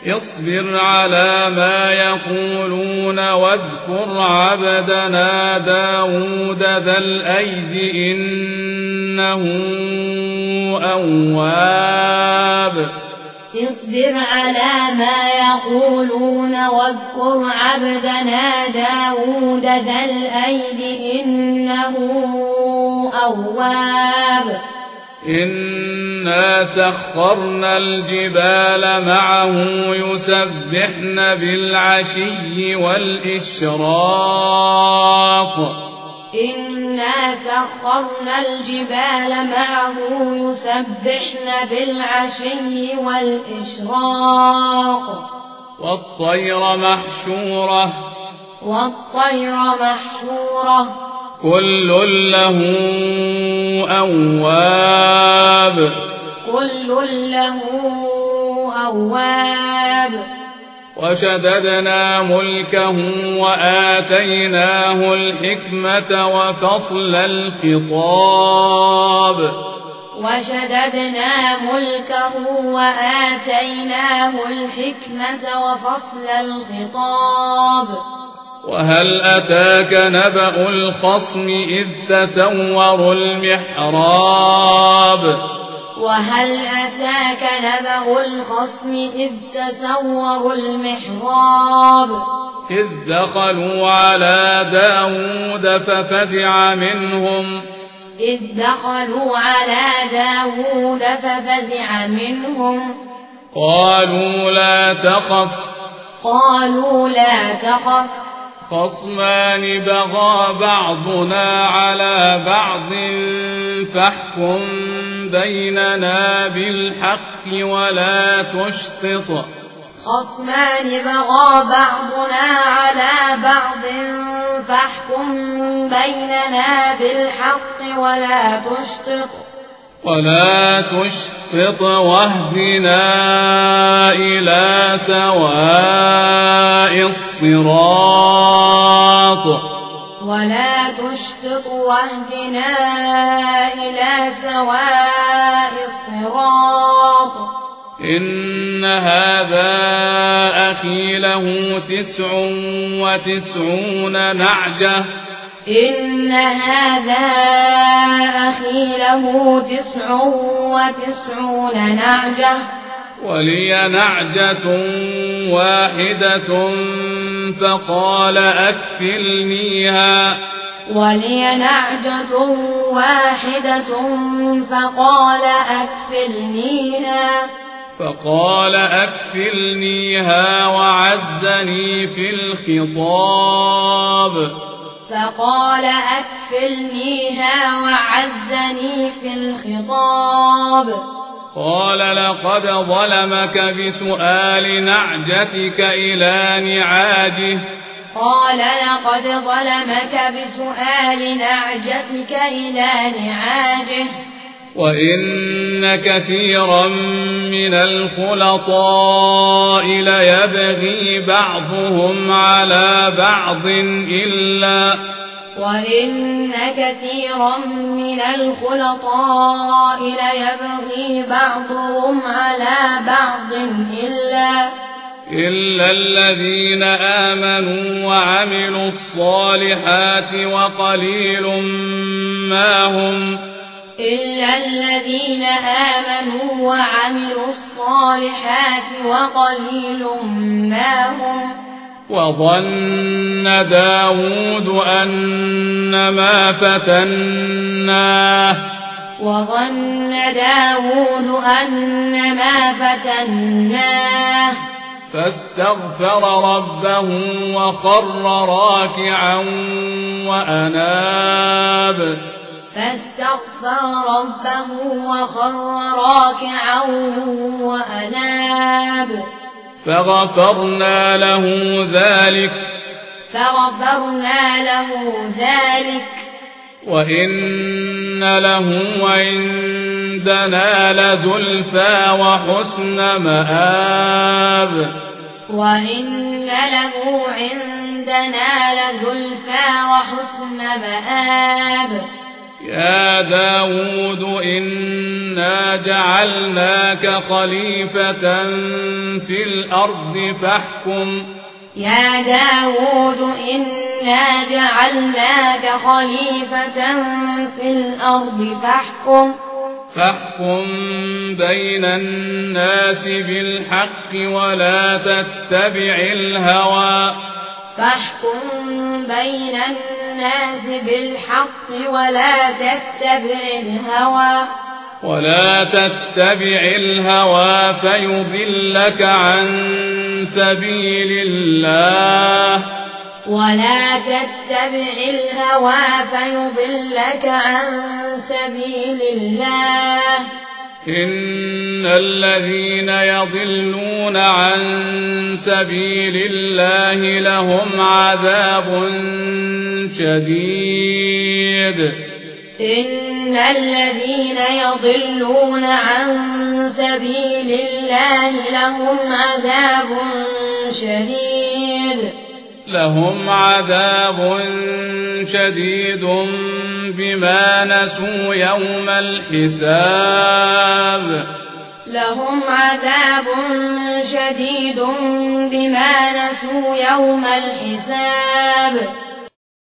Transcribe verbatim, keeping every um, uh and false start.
اصبر على ما يقولون واذكر عبدنا داود ذا الأيد إنه أواب اصبر على ما يقولون واذكر عبدنا داود ذا الأيد إنه أواب إنا سخرنا الجبال معه يسبحن بالعشي والإشراق إنا سخرنا الجبال معه يسبحن بالعشي والإشراق والطير محشورة والطير محشورة كل له أواب كل له أواب وشددنا ملكه وآتيناه الحكمة وفصل الخطاب وشددنا ملكه وآتيناه الحكمة وفصل الخطاب وهل أتاك نبأ الخصم إذ تسوروا المحراب وهل أتاك نبأ الخصم إذ تسوروا المحراب إذ دخلوا على داود ففزع منهم إذ دخلوا على داود ففزع منهم قالوا لا تخف قالوا لا تخف خصمان بغى بعضنا على بعض فاحكم بيننا بالحق ولا تشطط خصمان بغى بعضنا على بعض فاحكم بيننا بالحق ولا تشطط ولا تشطط واهدنا إلى سواء الصراط ولا تشطط واهدنا إلى سواء الصراط إن هذا أخي له تسع وتسعون نعجة إن هذا أخي له تسع وتسعون نعجة ولي نعجة واحدة فقال أكفلنيها ولي نعجة واحدة فقال أكفلنيها فقال أكفلنيها وعزني في الخطاب فقال أكفلنيها وعزني في الخطاب قال لقد ظلمك بسؤال نعجتك إلى نعاجه قال لقد ظلمك بسؤال نعجتك إلى نعاجه وإن كثيرا من الخلطاء ليبغي بعضهم على بعض إلا وإن كثيرا من الخلطاء ليبغي بعضهم على بعض إلا إلا الذين آمنوا وعملوا الصالحات وقليل ما هم إلا الذين آمنوا وعملوا الصالحات وقليل ما هم وظن داود أنما فتناه وظن داود أنما فتناه فاستغفر ربه وخر راكعا وأناب فاستغفر ربه وخر راكعا وأناب فغفرنا له ذلك فغفرنا له ذلك وإن له عندنا لزلفى وحسن مآب وإن له عندنا لزلفى وحسن مآب يا داود إنا جعلناك خليفة في الأرض فاحكم يا داود إنا جعلناك خليفة في الأرض فاحكم فاحكم بين الناس بالحق ولا تتبع الهوى فاحكم بين الناس بالحق ولا تتبع الهوى ولا تتبع الهوى فيضلك عن سبيل الله ولا تتبع الهوى فيضلك عن سبيل الله إن الذين يضلون عن سبيل الله لهم عذاب شديد إن الذين يضلون عن سبيل الله لهم عذاب شديد لهم عذاب شديد بما نسوا يوم الحساب لهم عذاب شديد بما نسوا يوم الحساب